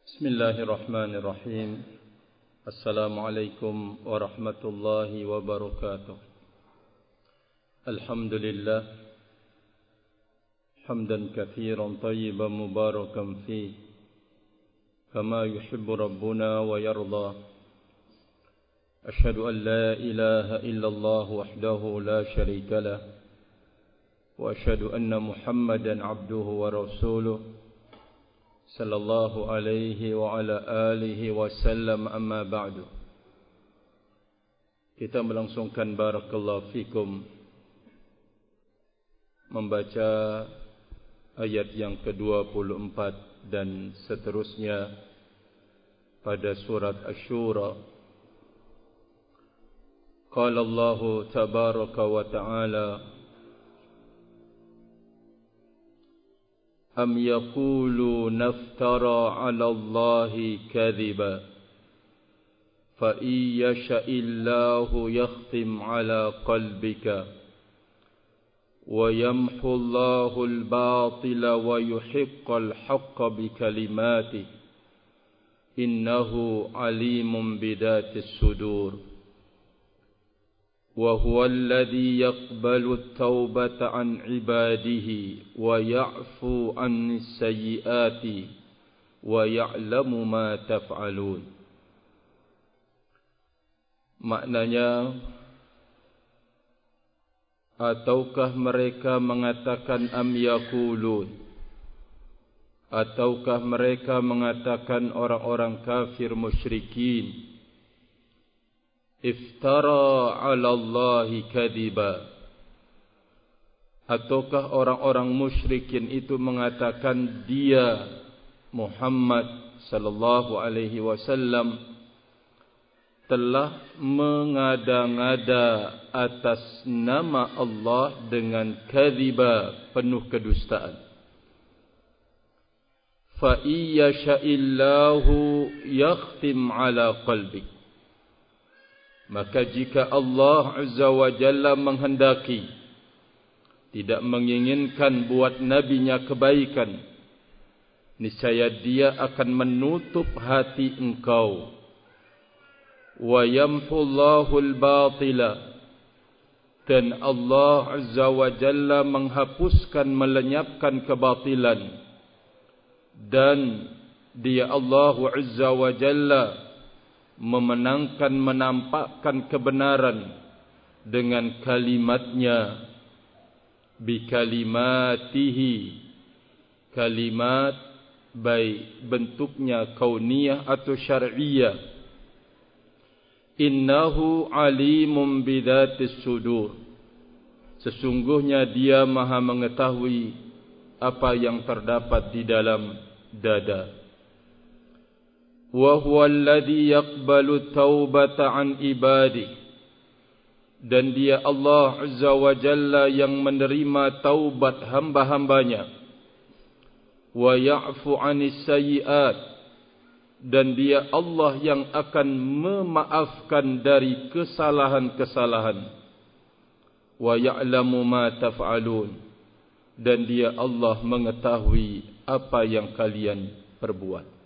Bismillahirrahmanirrahim. Assalamualaikum warahmatullahi wabarakatuh. Alhamdulillah hamdan katsiran tayyiban mubarakan fi kama yuhibbu rabbuna wa yarda. Ashhadu an la ilaha illallah wahdahu la syarika lah wa ashhadu anna Muhammadan abduhu wa rasuluh sallallahu alaihi wa ala alihi wasallam, amma ba'du. Kita melangsungkan barakallahu fikum membaca ayat yang ke-24 dan seterusnya pada surat Asy-Syura. Qala Allah tabaraka wa ta'ala: Am yaquluna iftara 'ala Allahi kadhiba fa iyyasha'illahu yakhtim 'ala qalbika wa yamhu Allahu al-batila wa yuhiqqal haqqa bikalimatihi innahu 'alimun bidatis sudur. وهو الذي يقبل التوبة عن عباده ويعفو عن السيئات ويعلم ما تفعلون. Maknanya, ataukah mereka mengatakan am yaqulun, ataukah mereka mengatakan orang-orang kafir musyrikin, iftara 'ala Allahi kadhiba, ataukah orang-orang musyrikin itu mengatakan dia Muhammad sallallahu alaihi wasallam telah mengada-ngada atas nama Allah dengan kadhiba, penuh kedustaan. Fa iyyasha'illahu yakhtim 'ala qalbik, maka jika Allah Azza wa Jalla menghendaki, tidak menginginkan buat nabinya kebaikan, niscaya dia akan menutup hati engkau. Wa yamhullahu al-batila, dan Allah Azza wa Jalla menghapuskan, melenyapkan kebatilan, dan dia Allah Azza wa Jalla memenangkan, menampakkan kebenaran dengan kalimatnya, bikalimatihi, kalimat baik bentuknya kauniyah atau syar'iyah. Innahu alimun bidzatis sudur, sesungguhnya dia maha mengetahui apa yang terdapat di dalam dada. Wa huwa alladhi yaqbalu taubata an ibadihi, dan dia Allah Azza wa Jalla yang menerima taubat hamba-hambanya. Wa ya'fu 'anis sayyi'at, dan dia Allah yang akan memaafkan dari kesalahan-kesalahan. Wa ya'lamu ma taf'alun, dan dia Allah mengetahui apa yang kalian perbuat.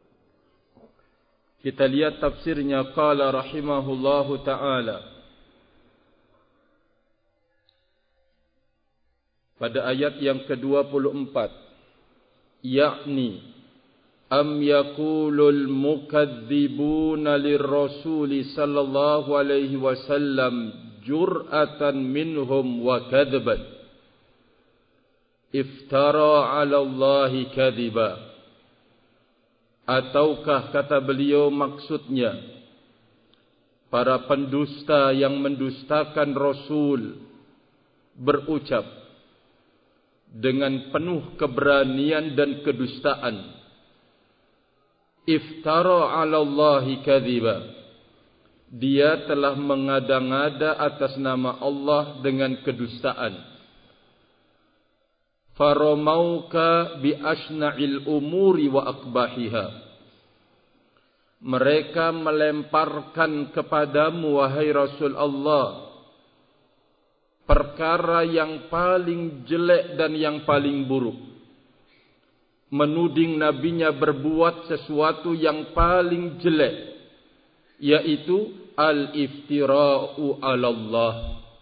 Kita lihat tafsirnya. Qala rahimahullahu ta'ala, pada ayat yang ke-24, yakni am yaqulul mukadzibuna lirrasuli sallallahu alaihi wasallam jur'atan minhum wa kadhban iftara 'ala Allahi kadhiba. Ataukah, kata beliau, maksudnya para pendusta yang mendustakan Rasul berucap dengan penuh keberanian dan kedustaan, iftara 'ala Allahi kadhiba, dia telah mengada-ngada atas nama Allah dengan kedustaan. Faramauka bi asna'il umuri wa akbahiha, mereka melemparkan kepadamu wahai Rasul Allah perkara yang paling jelek dan yang paling buruk. menuding nabinya berbuat sesuatu yang paling jelek, yaitu al-iftira'u 'ala Allah,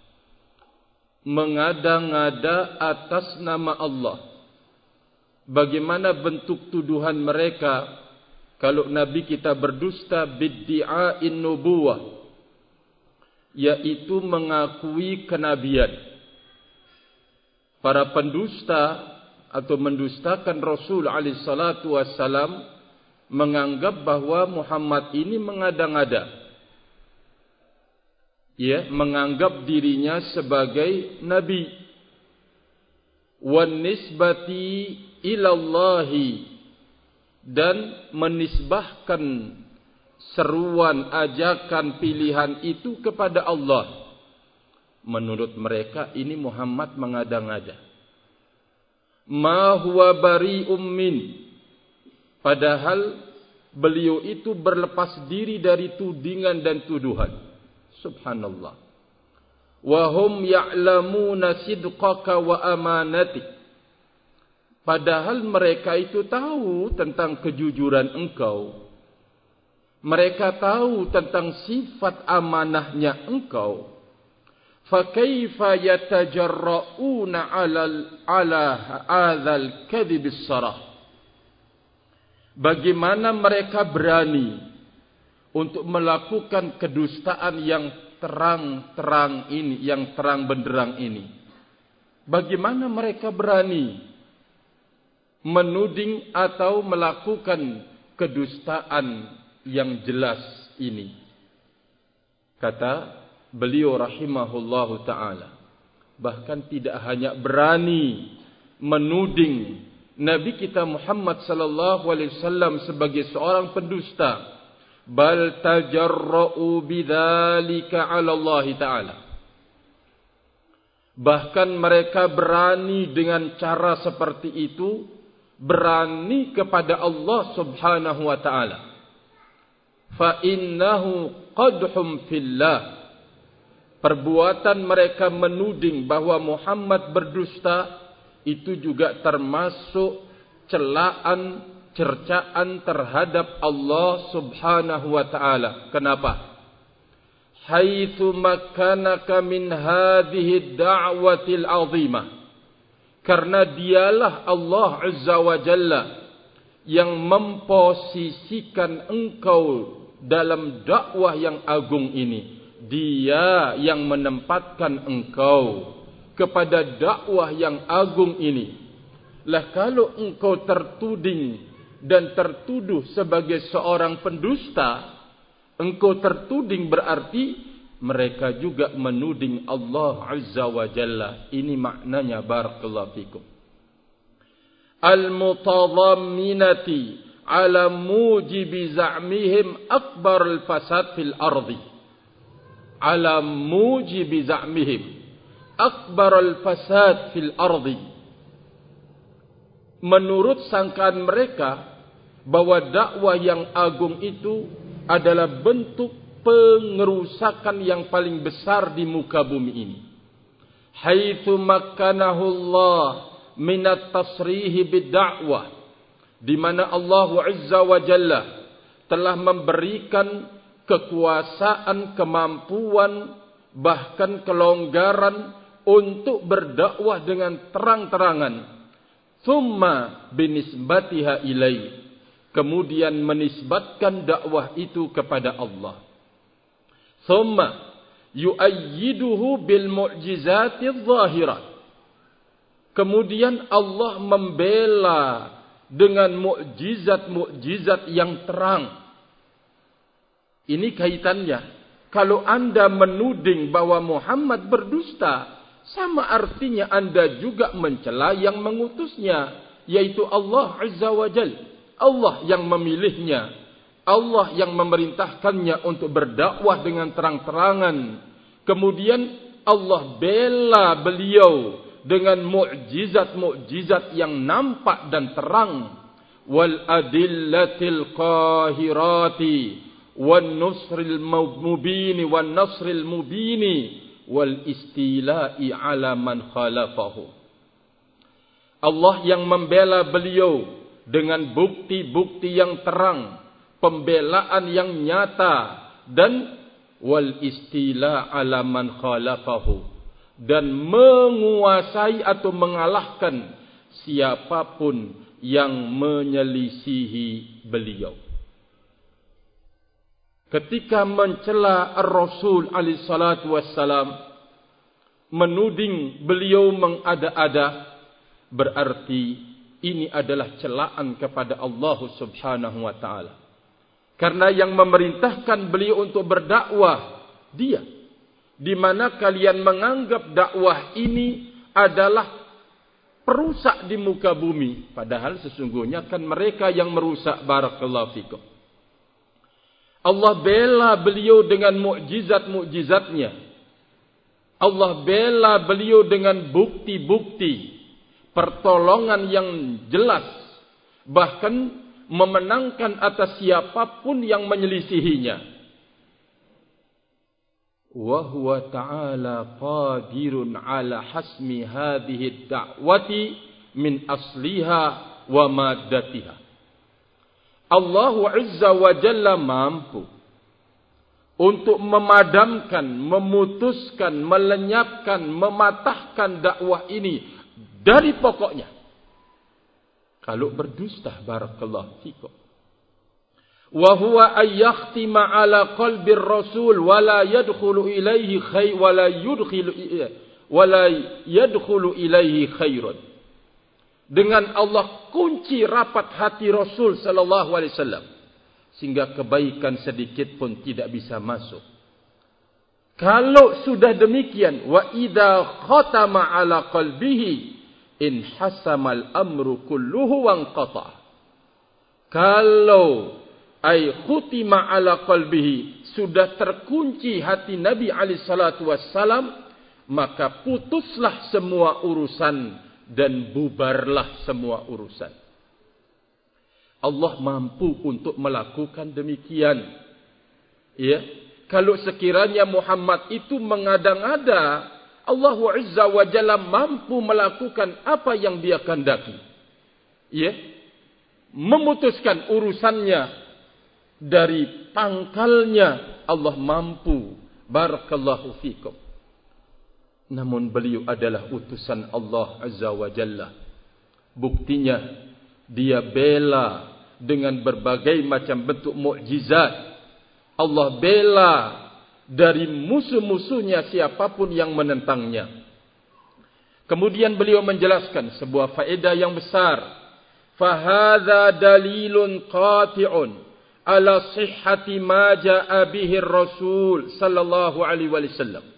mengada-ngada atas nama Allah. Bagaimana bentuk tuduhan mereka kalau nabi kita berdusta bid'a'in nubuwah, yaitu mengakui kenabian. Para pendusta atau mendustakan Rasul alaihi salatu wassalam menganggap bahwa Muhammad ini mengada-ngada. Ya, menganggap dirinya sebagai nabi. Wan nisbati ilallahi, dan menisbahkan seruan, ajakan, pilihan itu kepada Allah. Menurut mereka ini Muhammad mengada-ngada. Ma huwa bari'um min, padahal beliau itu berlepas diri dari tudingan dan tuduhan. Subhanallah. Wa hum ya'lamuna sidqaka wa amanatik, padahal mereka itu tahu tentang kejujuran engkau. Mereka tahu tentang sifat amanahnya engkau. Fakaifa yatajarra'una 'ala hadzal kadhib as-sarah. Bagaimana mereka berani untuk melakukan kedustaan yang terang-terang ini, yang terang benderang ini? Bagaimana mereka berani menuding atau melakukan kedustaan yang jelas ini? Kata beliau rahimahullahu ta'ala, bahkan tidak hanya berani menuding Nabi kita Muhammad sallallahu alaihi wasallam sebagai seorang pendusta, bal tajarra'u bidzalika 'ala Allah ta'ala. Bahkan mereka berani dengan cara seperti itu, berani kepada Allah subhanahu wa ta'ala. Fa innahu qadhum fillah. Perbuatan mereka menuding bahwa Muhammad berdusta itu juga termasuk celaan, cercaan terhadap Allah subhanahu wa ta'ala. Kenapa? Haitsu makkanaka min hadhihi da'watil 'azimah. Karena dialah Allah azza wa jalla yang memposisikan engkau dalam dakwah yang agung ini. Dia yang menempatkan engkau kepada dakwah yang agung ini. Lah kalau engkau tertuding dan tertuduh sebagai seorang pendusta, engkau tertuding berarti mereka juga menuding Allah Azza wa Jalla. Ini maknanya, barakallahu fikum. Al-mutadhamminati ala mujibi za'mihim akbar al-fasad fil ardi. Ala mujibi za'mihim akbar al-fasad fil ardi. Menurut sangkaan mereka bahwa dakwah yang agung itu adalah bentuk pengerusakan yang paling besar di muka bumi ini. Haitsu makkanahu Allah minat tasrihi bid-da'wah, di mana Allah Azza wa Jalla telah memberikan kekuasaan, kemampuan, bahkan kelonggaran untuk berdakwah dengan terang-terangan. Thumma binisbatiha ilai, kemudian menisbatkan dakwah itu kepada Allah. Thumma yu'ayyiduhu bil mu'jizati adh-dhahirat, kemudian Allah membela dengan mukjizat-mukjizat yang terang. Ini kaitannya. Kalau anda menuding bahwa Muhammad berdusta, sama artinya anda juga mencela yang mengutusnya, yaitu Allah Azza wa Jal. Allah yang memilihnya, Allah yang memerintahkannya untuk berdakwah dengan terang-terangan. Kemudian Allah bela beliau dengan mukjizat-mukjizat yang nampak dan terang. Wal adillatil qahirati wan nusril mubini wan nasril mubini wal istila'i ala man khalafahu. Allah yang membela beliau dengan bukti-bukti yang terang, pembelaan yang nyata, dan wal istila ala man khalafahu, dan menguasai atau mengalahkan siapapun yang menyelisihi beliau. Ketika mencela Ar-Rasul alaihi salatu wassalam, menuding beliau mengada-ada, berarti ini adalah celaan kepada Allah Subhanahu wa taala. Karena yang memerintahkan beliau untuk berdakwah Dia. Di mana kalian menganggap dakwah ini adalah perusak di muka bumi, padahal sesungguhnya kan mereka yang merusak. Barakallahu fikum. Allah bela beliau dengan mukjizat-mukjizatnya. Allah bela beliau dengan bukti-bukti pertolongan yang jelas, bahkan memenangkan atas siapapun yang menyelisihinya. Wa huwa ta'ala qadirun ala hasmi hadhihi ad-da'wati min asliha wa maddatiha. Allah Azza wa Jalla mampu untuk memadamkan, memutuskan, melenyapkan, mematahkan dakwah ini dari pokoknya. Kalau berdusta, barakallahu fikum. Wa huwa ayyakhtima ala qalbi ar-rasul wa la yadkhulu ilaihi khairun. Dengan Allah kunci rapat hati Rasul sallallahu alaihi wasallam sehingga kebaikan sedikit pun tidak bisa masuk. Kalau sudah demikian, wa idza khatama ala qalbihi in hasamal amru kulluhu wanqata. Kalau ay khutima ala qalbihi, sudah terkunci hati Nabi alaihi salatu wassalam, maka putuslah semua urusan dan bubarlah semua urusan. Allah mampu untuk melakukan demikian. Ya, kalau sekiranya Muhammad itu mengada-ngada, Allah Azza wa Jalla mampu melakukan apa yang Dia kehendaki. Ya, memutuskan urusannya dari pangkalnya. Allah mampu. Barakallahu fikum. Namun beliau adalah utusan Allah Azza wa Jalla. Buktinya, Dia bela dengan berbagai macam bentuk mukjizat. Allah bela dari musuh-musuhnya siapapun yang menentangnya. Kemudian beliau menjelaskan sebuah faedah yang besar. Fahadha dalilun qati'un ala sihhati ma ja'a bihi Rasul sallallahu alaihi wasallam.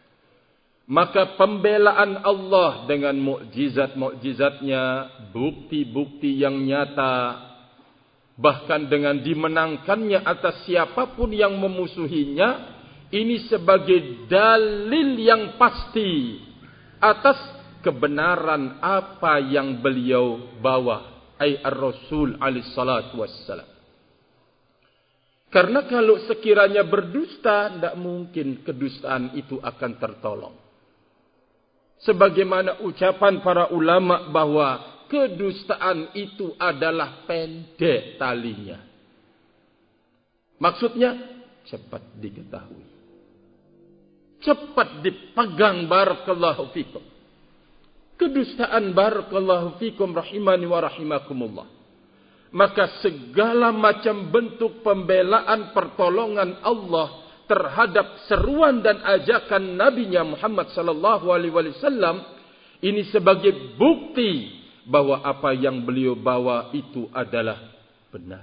Maka pembelaan Allah dengan mukjizat-mukjizatnya, bukti-bukti yang nyata, bahkan dengan dimenangkannya atas siapapun yang memusuhinya, ini sebagai dalil yang pasti atas kebenaran apa yang beliau bawa, ai ar-Rasul alaihi salatu wassalam. Karena kalau sekiranya berdusta, tidak mungkin kedustaan itu akan tertolong. Sebagaimana ucapan para ulama bahwa kedustaan itu adalah pendek talinya. Maksudnya cepat diketahui, cepat dipegang. Barakallahu fikum. Kedustaan, barakallahu fikum, rahimani wa rahimakumullah. Maka segala macam bentuk pembelaan pertolongan Allah terhadap seruan dan ajakan Nabi-Nya Muhammad sallallahu alaihi wasallam ini sebagai bukti bahwa apa yang beliau bawa itu adalah benar.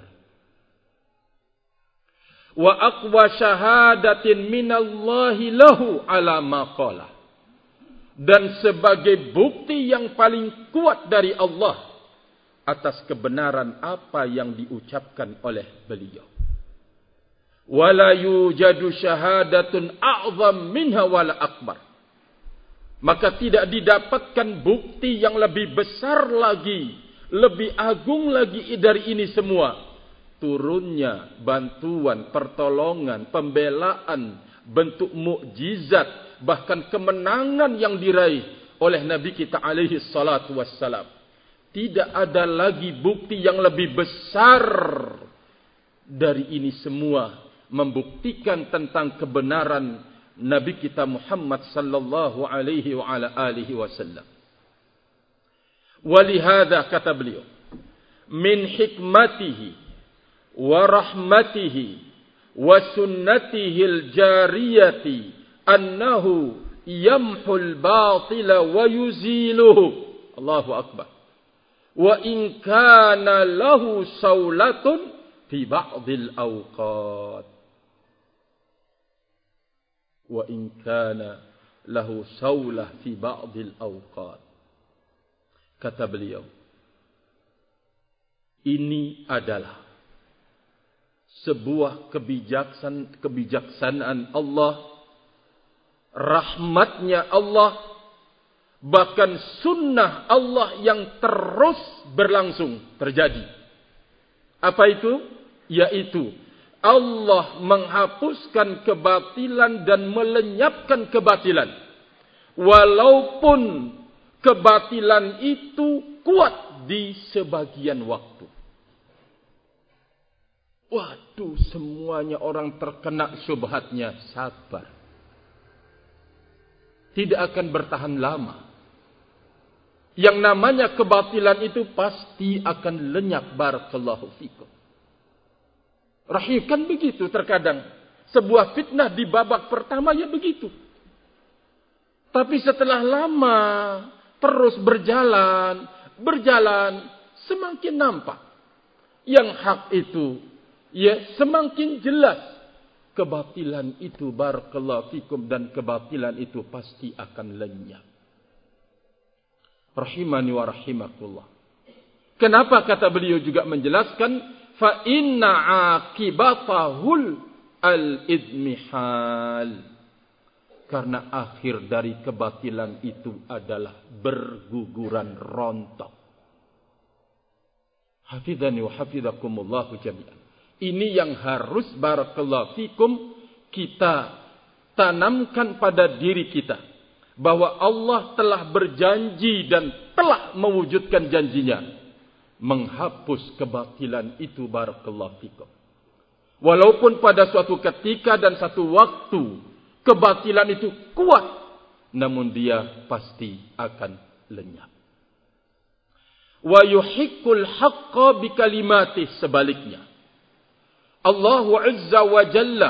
Wa aqwa syahadatin minallahi lahu ala ma qala. Dan sebagai bukti yang paling kuat dari Allah atas kebenaran apa yang diucapkan oleh beliau. Wala yujadu syahadatun a'zam minha wala akbar. Maka tidak didapatkan bukti yang lebih besar lagi, lebih agung lagi dari ini semua. Turunnya bantuan, pertolongan, pembelaan, bentuk mukjizat, bahkan kemenangan yang diraih oleh Nabi kita alaihi salatu wassalam. tidak ada lagi bukti yang lebih besar dari ini semua, membuktikan tentang kebenaran Nabi kita Muhammad sallallahu alaihi wa ala alihi wasallam. Walihada kata beliau, min hikmatihi wa rahmatihi wa sunnatihi al-jariyati annahu yamhul batila wa yuziluhu. Allahu akbar. Wa in kana lahu saulatun fi ba'dil awqat. Wa in kana lahu saulah fi ba'dil awqat. Kata beliau, ini adalah sebuah kebijaksanaan Allah, rahmatnya Allah, bahkan sunnah Allah yang terus berlangsung terjadi. Apa itu? Yaitu Allah menghapuskan kebatilan dan melenyapkan kebatilan. Walaupun kebatilan itu kuat di sebagian waktu. Waduh, semuanya orang terkena syubhatnya. Sabar. Tidak akan bertahan lama. Yang namanya kebatilan itu pasti akan lenyap. Barakallahu fikum. Rahim, kan begitu terkadang. Sebuah fitnah di babak pertama ya begitu. Tapi setelah lama terus berjalan, semakin nampak. Yang hak itu ya semakin jelas. Kebatilan itu barakallahu fikum, dan kebatilan itu pasti akan lenyap. Rahimani wa rahimakullah. Kenapa kata beliau juga menjelaskan fa inna aqibatahul al-idmihal. Karena akhir dari kebatilan itu adalah berguguran rontok. Hafidhani wa hafidhakumullahu jami'an. Ini yang harus barakallahu fikum kita tanamkan pada diri kita. Bahwa Allah telah berjanji dan telah mewujudkan janjinya. Menghapus kebatilan itu barakallahu fikum. Walaupun pada suatu ketika dan satu waktu kebatilan itu kuat, namun dia pasti akan lenyap. Wa yuhiqqul haqqa bikalimatihi, sebaliknya. Allah Azza wa Jalla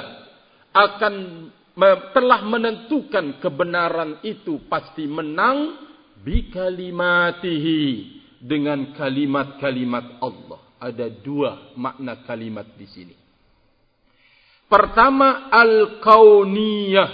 telah menentukan kebenaran itu pasti menang bikalimatihi, dengan kalimat-kalimat Allah. Ada dua makna kalimat di sini. Pertama, al-kauniyah.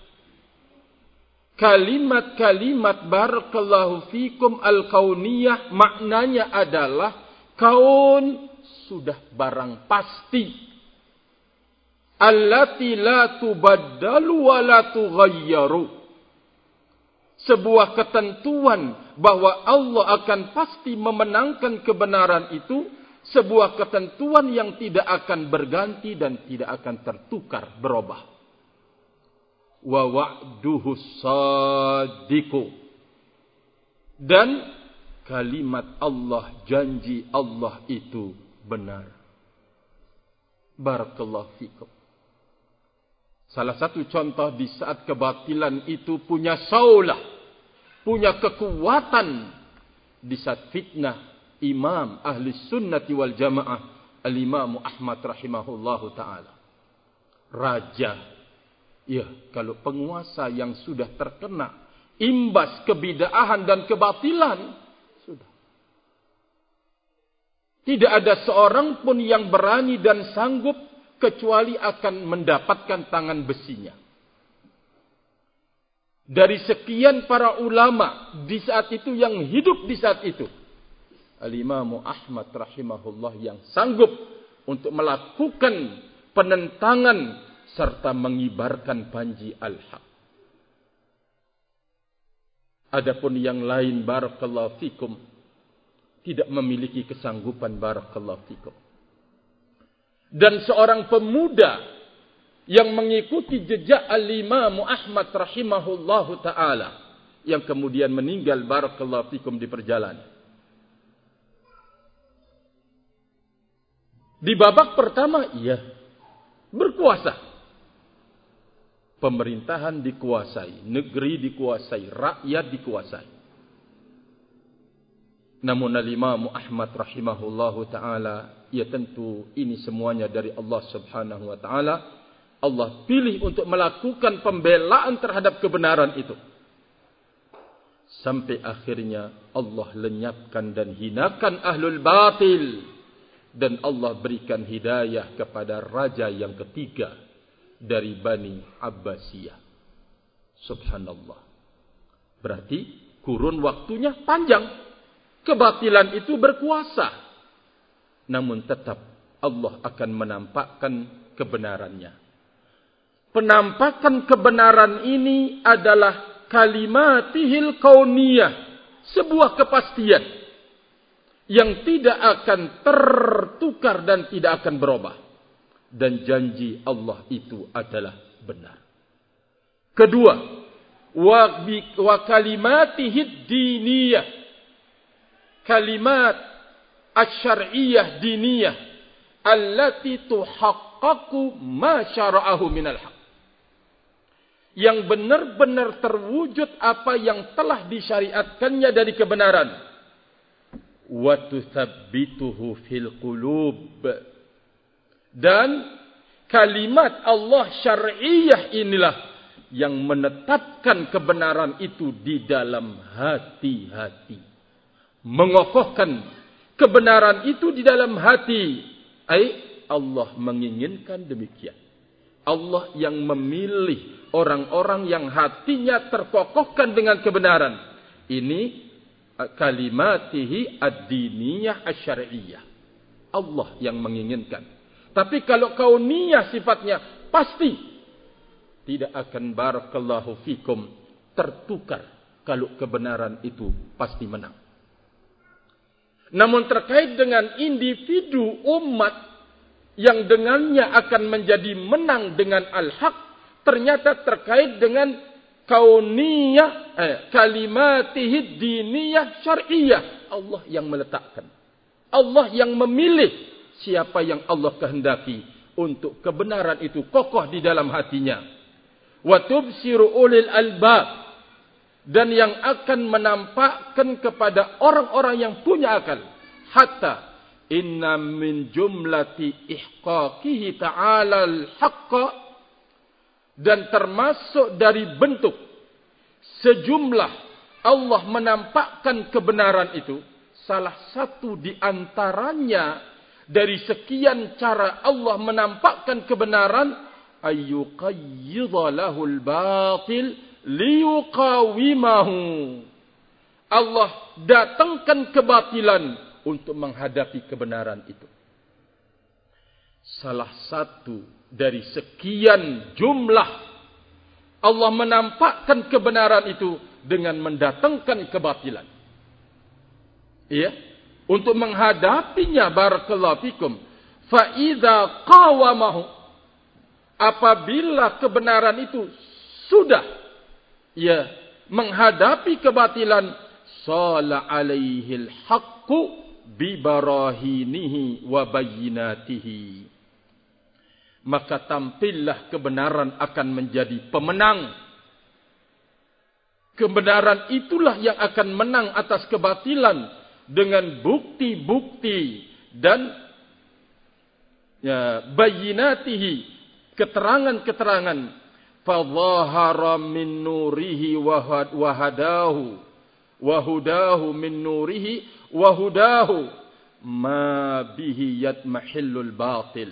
Kalimat-kalimat barakallahu fikum al-kauniyah maknanya adalah kaun sudah barang pasti. Allati la tubaddalu wa la tughayyaru. Sebuah ketentuan bahwa Allah akan pasti memenangkan kebenaran itu. Sebuah ketentuan yang tidak akan berganti dan tidak akan tertukar, berubah. Wa wa'duhu sadiqu. Dan kalimat Allah, janji Allah itu benar. Barakallahu fikum. Salah satu contoh di saat kebatilan itu punya saulah, punya kekuatan, di saat fitnah Imam ahli sunnati wal jamaah al-Imam Ahmad rahimahullahu ta'ala. Raja. Ya, kalau penguasa yang sudah terkena imbas kebid'ahan dan kebatilan, sudah. Tidak ada seorang pun yang berani dan sanggup kecuali akan mendapatkan tangan besinya. Dari sekian para ulama di saat itu yang hidup di saat itu, Al-Imam Ahmad rahimahullah yang sanggup untuk melakukan penentangan serta mengibarkan panji al-haq. Adapun yang lain barakallahu fikum tidak memiliki kesanggupan barakallahu fikum. Dan seorang pemuda yang mengikuti jejak Al-Imam Ahmad rahimahullahu ta'ala, yang kemudian meninggal barakallahu fikum di perjalanan. Di babak pertama, iya, berkuasa. Pemerintahan dikuasai, negeri dikuasai, rakyat dikuasai. Namun Al-Imam Ahmad rahimahullahu ta'ala, ya tentu ini semuanya dari Allah subhanahu wa ta'ala. Allah pilih untuk melakukan pembelaan terhadap kebenaran itu. Sampai akhirnya Allah lenyapkan dan hinakan ahlul batil. Dan Allah berikan hidayah kepada raja yang ketiga dari Bani Abbasiyah. Subhanallah. Berarti kurun waktunya panjang. Kebatilan itu berkuasa. Namun tetap Allah akan menampakkan kebenarannya. Penampakan kebenaran ini adalah kalimatihil kauniyah. Sebuah kepastian yang tidak akan tertukar dan tidak akan berubah. Dan janji Allah itu adalah benar. Kedua, wa kalimatihid diniyah. Kalimat asy-syar'iyyah diniyah allati tuhaqqaqu ma syara'ahu minal haq. Yang benar-benar terwujud apa yang telah disyariatkannya dari kebenaran. Wa tuthabbituhu fil qulub. Dan kalimat Allah syar'iyah inilah yang menetapkan kebenaran itu di dalam hati-hati. Mengokohkan kebenaran itu di dalam hati. Allah menginginkan demikian. Allah yang memilih orang-orang yang hatinya terkokohkan dengan kebenaran. Ini kalimatihi ad-diniyah asy-syar'iyyah. Allah yang menginginkan. Tapi kalau kauniyah sifatnya pasti tidak akan barakallahu fikum tertukar kalau kebenaran itu pasti menang. Namun terkait dengan individu umat yang dengannya akan menjadi menang dengan al-haq, ternyata terkait dengan kauniyah, kalimatihid diniyah syar'iyyah. Allah yang meletakkan. Allah yang memilih siapa yang Allah kehendaki untuk kebenaran itu kokoh di dalam hatinya. Wa tubsiru ulil albab. Dan yang akan menampakkan kepada orang-orang yang punya akal. Hatta inna min jumlati ihqaqihi ta'ala al-haqqa. Dan termasuk dari bentuk sejumlah Allah menampakkan kebenaran itu. Salah satu di antaranya dari sekian cara Allah menampakkan kebenaran. Ayyuqayyidha lahul batil liyuqawimahu. Allah datangkan kebatilan untuk menghadapi kebenaran itu. Salah satu dari sekian jumlah Allah menampakkan kebenaran itu dengan mendatangkan kebatilan. Iya, untuk menghadapinya barakallahu fikum. Fa idza qawamahu, apabila kebenaran itu sudah menghadapi kebatilan, sala alaihil haqqu bi barahinihi wa bayyinatihi, maka tampillah kebenaran akan menjadi pemenang. Kebenaran itulah yang akan menang atas kebatilan dengan bukti-bukti dan bayyinatihi, keterangan-keterangan. Fadhahara min nurihi wa hadahu wa hudahu min nurihi wa hudahu ma bihi yatmahillul batil.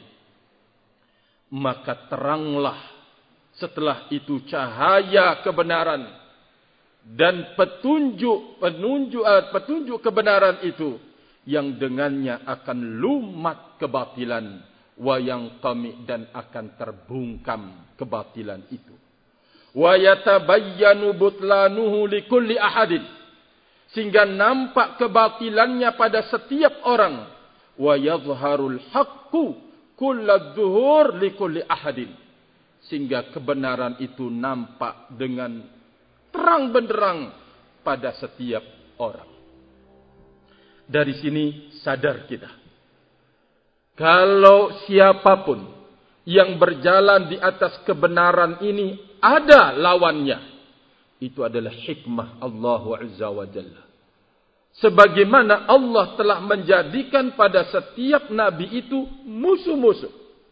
Maka teranglah setelah itu cahaya kebenaran dan petunjuk kebenaran itu yang dengannya akan lumat kebatilan. Wa yang qami, dan akan terbungkam kebatilan itu. Wa yatabayyanu butlanuhu likulli ahadin, sehingga nampak kebatilannya pada setiap orang. Wa yadhharul haqqu kulladzuhur likulli ahadin, sehingga kebenaran itu nampak dengan terang benderang pada setiap orang. Dari sini sadar kita Kalau siapapun yang berjalan di atas kebenaran ini ada lawannya, itu adalah hikmah Allah Azza wa Jalla. Sebagaimana Allah telah menjadikan pada setiap nabi itu musuh-musuh.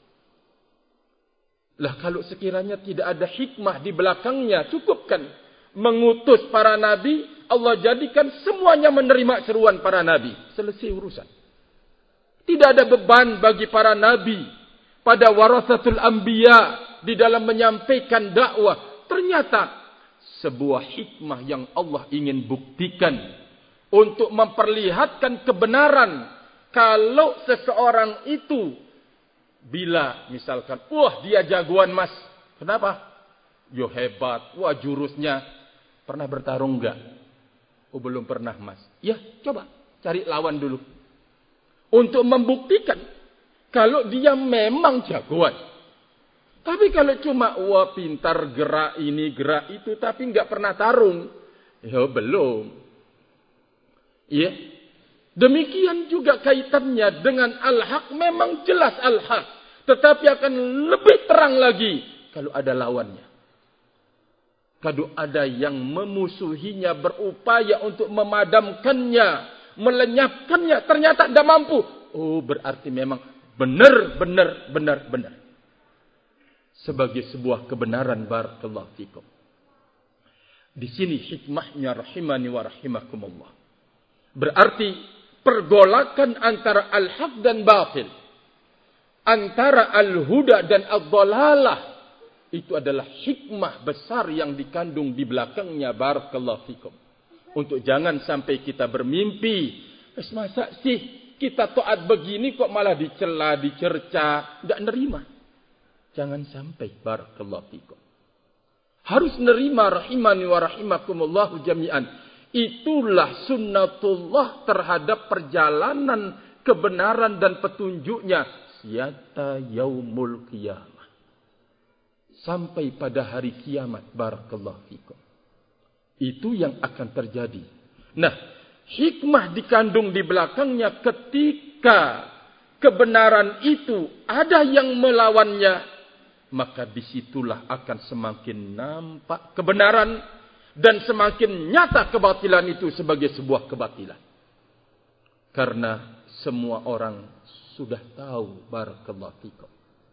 Lah kalau sekiranya tidak ada hikmah di belakangnya, cukupkan mengutus para nabi, Allah jadikan semuanya menerima seruan para nabi. Selesai urusan. Tidak ada beban bagi para nabi pada warasatul anbiya di dalam menyampaikan dakwah. Ternyata sebuah hikmah yang Allah ingin buktikan untuk memperlihatkan kebenaran. Kalau seseorang itu bila misalkan, wah dia jagoan mas. Kenapa? Yo hebat, wah jurusnya. Pernah bertarung enggak? Oh belum pernah mas. Ya coba cari lawan dulu. Untuk membuktikan kalau dia memang jagoan. Tapi kalau cuma wah pintar gerak ini gerak itu tapi enggak pernah tarung. Ya belum. Ya. Demikian juga kaitannya dengan al-haq, memang jelas al-haq. Tetapi akan lebih terang lagi kalau ada lawannya. Kalau ada yang memusuhinya, berupaya untuk memadamkannya, melenyapkannya, ternyata tidak mampu. Oh berarti memang benar. Sebagai sebuah kebenaran, barakallahu fikum. Di sini hikmahnya rahimani wa rahimakumullah. Berarti pergolakan antara al-haq dan batil, antara al-huda dan ad-dhalalah, itu adalah hikmah besar yang dikandung di belakangnya, barakallahu fikum. Untuk jangan sampai kita bermimpi, masa sih kita taat begini kok malah dicela, dicerca, enggak nerima. Jangan sampai, barakallahu fikum. Harus nerima rahimani wa rahimakumullah jami'an. Itulah sunnatullah terhadap perjalanan kebenaran dan petunjuknya siyata yaumul qiyamah. Sampai pada hari kiamat, barakallahu fikum. Itu yang akan terjadi. Nah, hikmah dikandung di belakangnya ketika kebenaran itu ada yang melawannya, maka disitulah akan semakin nampak kebenaran dan semakin nyata kebatilan itu sebagai sebuah kebatilan. Karena semua orang sudah tahu, barakallahu fikum.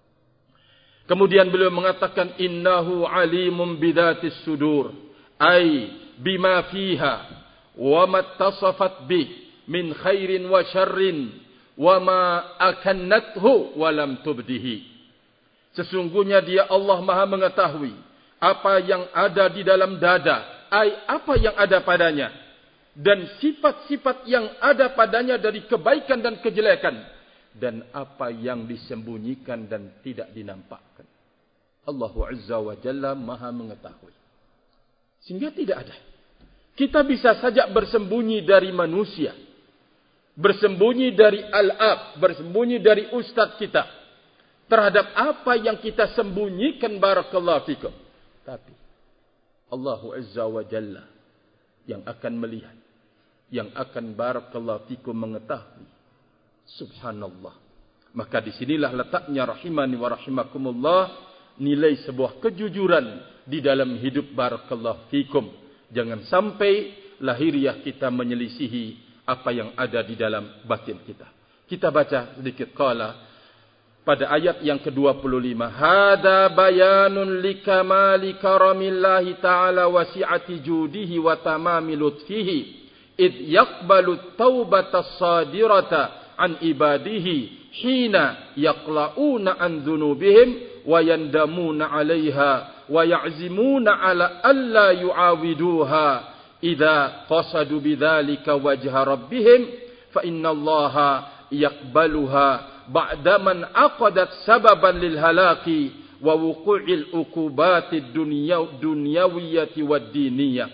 Kemudian beliau mengatakan innahu alimun bidatis sudur, ay bima fiha wa mattasafat bih min khairin wa syarrin wa ma akannathu wa lam tubdihi. Sesungguhnya dia Allah Maha mengetahui apa yang ada di dalam dada, ay apa yang ada padanya, dan sifat-sifat yang ada padanya dari kebaikan dan kejelekan, dan apa yang disembunyikan dan tidak dinampakkan. Allah Azza wa Jalla Maha mengetahui. Sehingga tidak ada. Kita bisa saja bersembunyi dari manusia, bersembunyi dari al-ab, bersembunyi dari ustaz kita terhadap apa yang kita sembunyikan, barakallahu fikum. Tapi Allah Azza wa Jalla yang akan melihat, yang akan barakallahu fikum mengetahui. Subhanallah. Maka disinilah letaknya rahimani wa rahimakumullah, nilai sebuah kejujuran di dalam hidup, barakallahu fikum. Jangan sampai lahiriah kita menyelisihi apa yang ada di dalam batin kita. Kita baca sedikit qala pada ayat yang ke-25. Hada bayanun likamali karamillahi ta'ala wasi'ati judihi wa tamami lutfihi id yaqbalu tawbata sadirata an ibadihi hina yaqla'una an dhunubihim wa yandamuna 'alaiha wa ya'zimuna 'ala alla yu'awiduha idza qasadu bidzalika wajha rabbihim fa innallaha yaqbaluha ba'da man aqadat sababan lil halaki wa wuqu'il uqubatid dunyawiyyati wad diniyah.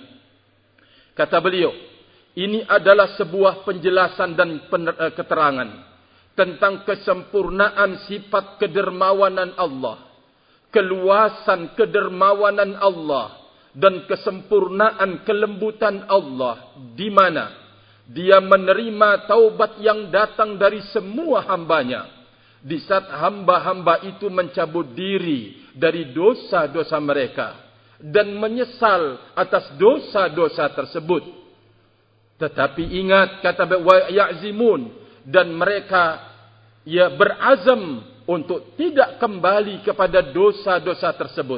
Kata beliau, ini adalah sebuah penjelasan dan keterangan tentang kesempurnaan sifat kedermawanan Allah, keluasan kedermawanan Allah, dan kesempurnaan kelembutan Allah, di mana Dia menerima taubat yang datang dari semua hambanya, di saat hamba-hamba itu mencabut diri dari dosa-dosa mereka dan menyesal atas dosa-dosa tersebut. Tetapi ingat, kata wa ya'zimun, dan mereka berazam untuk tidak kembali kepada dosa-dosa tersebut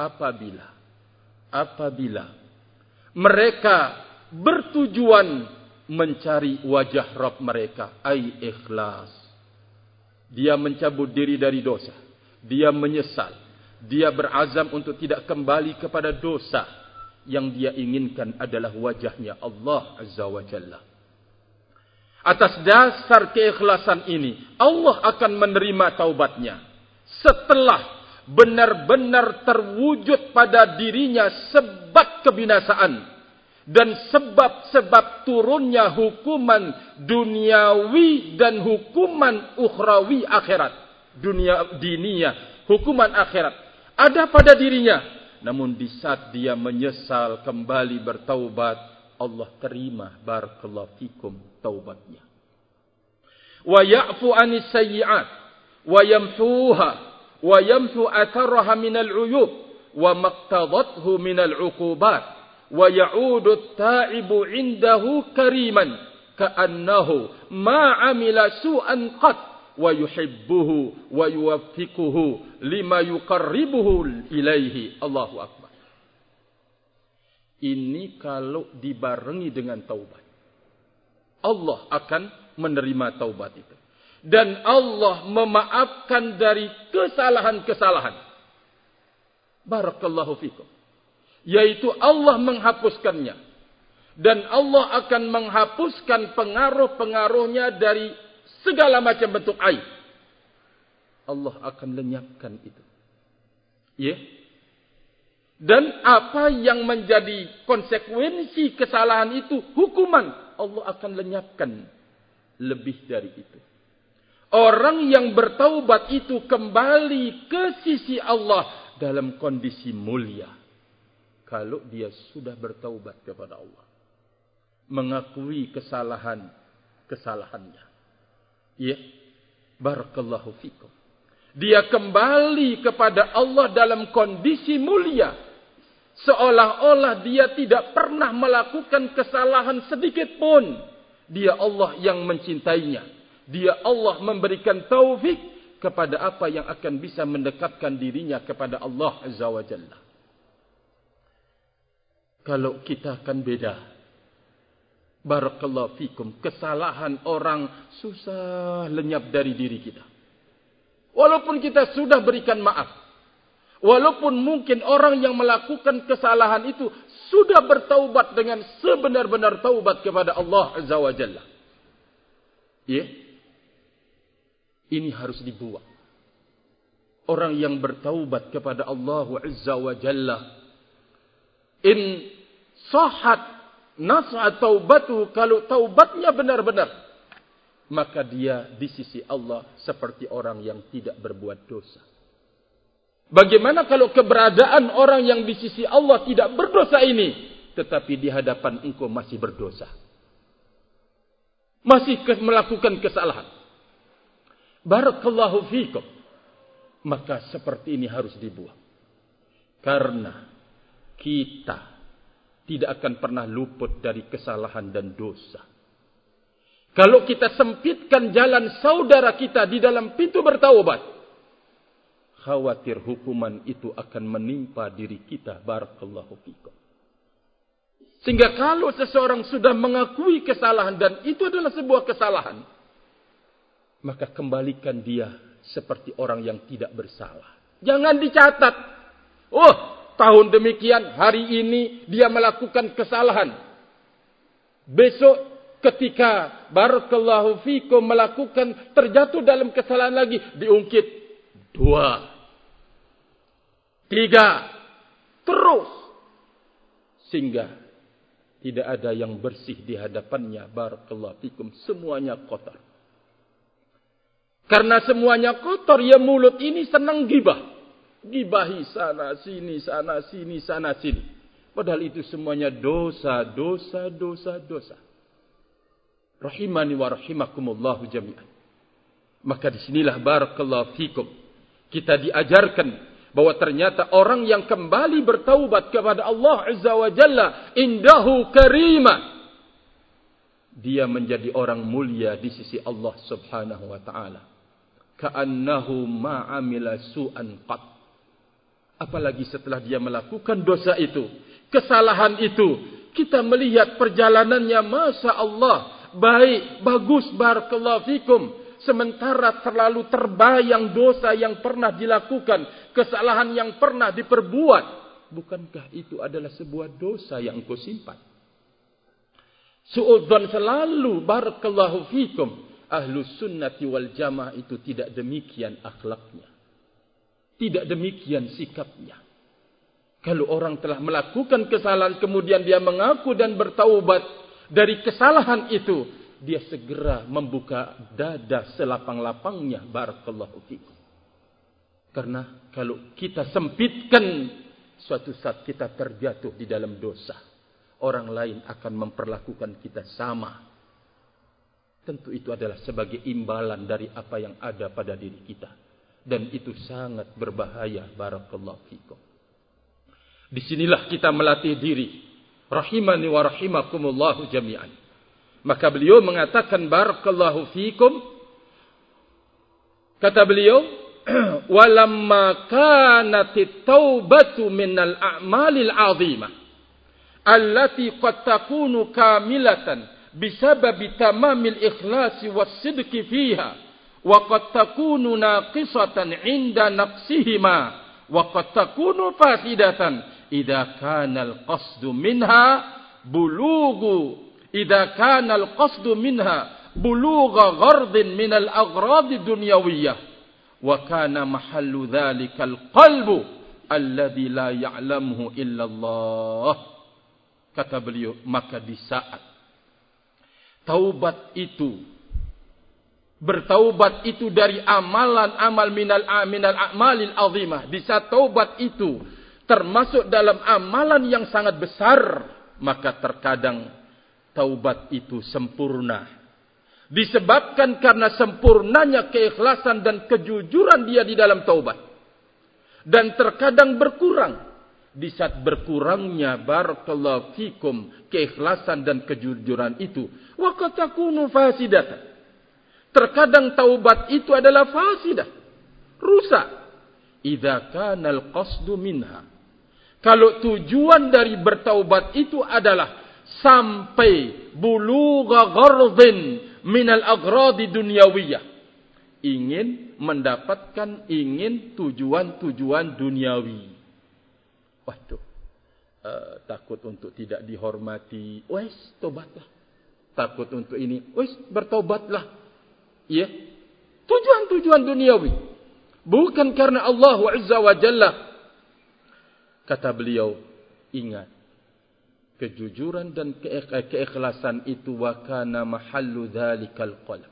apabila mereka bertujuan mencari wajah Rabb mereka, ai ikhlas. Dia mencabut diri dari dosa, dia menyesal, dia berazam untuk tidak kembali kepada dosa. Yang dia inginkan adalah wajahnya Allah Azza wa Jalla. Atas dasar keikhlasan ini, Allah akan menerima taubatnya setelah benar-benar terwujud pada dirinya sebab kebinasaan dan sebab-sebab turunnya hukuman duniawi dan hukuman ukhrawi akhirat. Dunia diniyah, hukuman akhirat ada pada dirinya. Namun di saat dia menyesal kembali bertaubat, Allah terima barakallahu fikum taubatnya. Wa ya'fu 'anis sayyi'at wa yamhuha wa yamhu atharaha minal 'uyub wa maqtadathu minal 'uqubat wa ya'udu at-ta'ibu 'indahu kariman ka'annahu ma 'amila su'an qat wa yuhibbuhu wa yuwaffiquhu lima yuqarribuhu ilaihi. Allahu akbar. Ini kalau dibarengi dengan taubat, Allah akan menerima taubat itu. Dan Allah memaafkan dari kesalahan-kesalahan. Barakallahu fikum. Yaitu Allah menghapuskannya. Dan Allah akan menghapuskan pengaruh-pengaruhnya dari segala macam bentuk aib. Allah akan lenyapkan itu. Ya. Dan apa yang menjadi konsekuensi kesalahan itu, hukuman, Allah akan lenyapkan lebih dari itu. Orang yang bertaubat itu kembali ke sisi Allah dalam kondisi mulia. Kalau dia sudah bertaubat kepada Allah, mengakui kesalahannya. Ya, barakallahu fikum. Dia kembali kepada Allah dalam kondisi mulia. Seolah-olah dia tidak pernah melakukan kesalahan sedikit pun. Dia Allah yang mencintainya. Dia Allah memberikan taufik kepada apa yang akan bisa mendekatkan dirinya kepada Allah Azza wa Jalla. Kalau kita akan beda. Barakallahu fikum. Kesalahan orang susah lenyap dari diri kita. Walaupun kita sudah berikan maaf. Walaupun mungkin orang yang melakukan kesalahan itu sudah bertaubat dengan sebenar-benar taubat kepada Allah Azza wa Jalla. Ya. Ini harus dibuang. Orang yang bertaubat kepada Allah Azza wa Jalla. In sahat nas'at taubatuhu, kalau taubatnya benar-benar, maka dia di sisi Allah seperti orang yang tidak berbuat dosa. Bagaimana kalau keberadaan orang yang di sisi Allah tidak berdosa ini, tetapi di hadapan engkau masih berdosa, masih melakukan kesalahan? Barakallahu fikum. Maka seperti ini harus dibuang. Karena kita tidak akan pernah luput dari kesalahan dan dosa. Kalau kita sempitkan jalan saudara kita di dalam pintu bertaubat, khawatir hukuman itu akan menimpa diri kita. Barakallahu fikum. Sehingga kalau seseorang sudah mengakui kesalahan dan itu adalah sebuah kesalahan, maka kembalikan dia seperti orang yang tidak bersalah. Jangan dicatat. Oh, tahun demikian, hari ini dia melakukan kesalahan. Besok ketika barakallahu fikum melakukan, terjatuh dalam kesalahan lagi, diungkit 2, 3, terus. Sehingga tidak ada yang bersih di hadapannya. Barakallahu fikum, semuanya kotor. Karena semuanya kotor, ya mulut ini senang gibah. Gibahi sana sini, sana sini, sana sini. Padahal itu semuanya dosa, dosa, dosa, dosa. Rahimani wa rahimakumullahu jami'an. Maka disinilah barakallahu fikum, kita diajarkan bahwa ternyata orang yang kembali bertaubat kepada Allah Azza wa Jalla, indahu karima, dia menjadi orang mulia di sisi Allah Subhanahu wa taala. Ka'annahu ma'amila su'an qat. Apalagi setelah dia melakukan dosa itu, kesalahan itu, kita melihat perjalanannya, masya Allah, baik, bagus, barakallahu fikum. Sementara terlalu terbayang dosa yang pernah dilakukan, kesalahan yang pernah diperbuat. Bukankah itu adalah sebuah dosa yang engkau simpan? Su'udzon selalu, barakallahu fikum. Ahlus sunnati wal jamaah itu tidak demikian akhlaknya. Tidak demikian sikapnya. Kalau orang telah melakukan kesalahan, kemudian dia mengaku dan bertaubat dari kesalahan itu, dia segera membuka dada selapang-lapangnya, barakallahu fikum. Karena kalau kita sempitkan, suatu saat kita terjatuh di dalam dosa, orang lain akan memperlakukan kita sama. Tentu itu adalah sebagai imbalan dari apa yang ada pada diri kita. Dan itu sangat berbahaya, barakallahu fikum. Disinilah kita melatih diri. Rahimani wa rahimakumullahu jami'an. Maka beliau mengatakan, barakallahu fikum, kata beliau, walamma kanatit taubatu minal a'malil azimah allati qad takunu kamilatan bisababi tamamil ikhlasi wassidqi fiha wa qad takunu naqisatan 'inda naqsihima wa qad takunu fasidatan idza kana al-qasdu minha bulughu idza kana al-qasdu minha bulugha ghardin min al-aghrad ad-dunyawiyyah wa kana mahallu dhalika al-qalbu alladhi la ya'lamuhu illa Allah. Kata beliau, maka di saat taubat itu, bertaubat itu dari amalan-amal minal a'malil azimah, di saat taubat itu termasuk dalam amalan yang sangat besar, maka terkadang taubat itu sempurna. Disebabkan karena sempurnanya keikhlasan dan kejujuran dia di dalam taubat. Dan terkadang berkurang. Di saat berkurangnya, barakallahu fikum, keikhlasan dan kejujuran itu, wa qad takunu fasidatan. Terkadang taubat itu adalah fasidah, rusak. Idza kana al-qasdu minha. Kalau tujuan dari bertaubat itu adalah sampai bulugha ghardin minal aghradi dunyawiyah, ingin mendapatkan, ingin tujuan-tujuan duniawi. Waduh, takut untuk tidak dihormati, wes tobatlah. Takut untuk ini, wes bertobatlah. Ya, tujuan-tujuan duniawi, bukan karena Allah Azza wa Jalla. Kata beliau, ingat, kejujuran dan keikhlasan itu wa kana mahallu dzalikal qalb.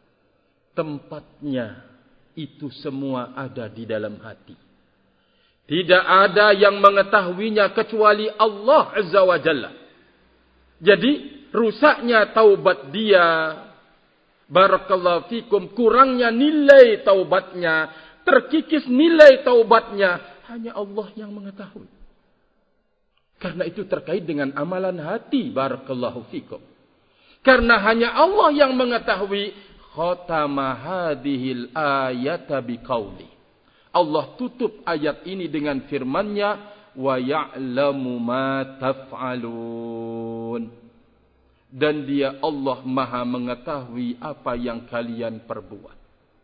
Tempatnya itu semua ada di dalam hati. Tidak ada yang mengetahuinya kecuali Allah Azza wa Jalla. Jadi rusaknya taubat dia, barakallahu fikum, kurangnya nilai taubatnya, terkikis nilai taubatnya, hanya Allah yang mengetahui. Karena itu terkait dengan amalan hati, barakallahu fikum. Karena hanya Allah yang mengetahui, khatama hadhil ayata biqauli. Allah tutup ayat ini dengan firman-Nya, wa ya'lamu ma taf'alun. Dan dia Allah Maha mengetahui apa yang kalian perbuat.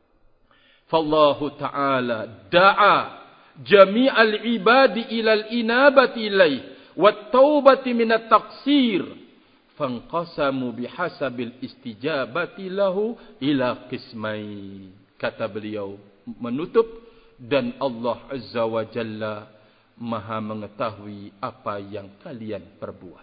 Fallahu ta'ala da'a jami'al ibadi ilal inabati ilaih wat taubati minat taqsir fanqasamu bihasabil istijabati lahu ila qismain. Kata beliau menutup, dan Allah Azza wa Jalla Maha mengetahui apa yang kalian perbuat.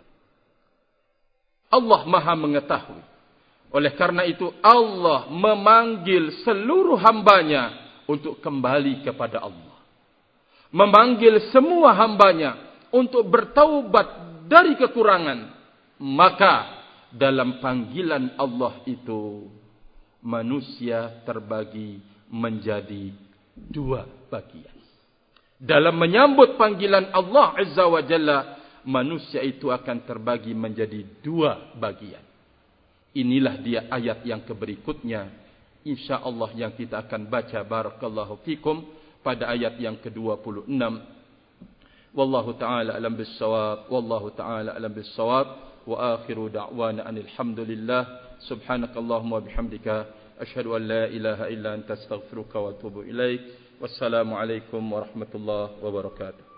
Allah Maha mengetahui. Oleh karena itu Allah memanggil seluruh hambanya untuk kembali kepada Allah. Memanggil semua hambanya untuk bertaubat dari kekurangan. Maka dalam panggilan Allah itu, manusia terbagi menjadi dua bagian. Dalam menyambut panggilan Allah Azza wa Jalla, manusia itu akan terbagi menjadi dua bagian. Inilah dia ayat yang berikutnya, insyaallah yang kita akan baca. Barakallahu fikum pada ayat yang ke-26. Wallahu ta'ala alam bis-shawab. Wallahu ta'ala alam bis-shawab. Wa akhiru da'wana anil hamdulillah. Subhanakallahumma bihamdika asyhadu an la ilaha illa anta astaghfiruka wa atubu ilaik. Wassalamu alaikum warahmatullahi wabarakatuh.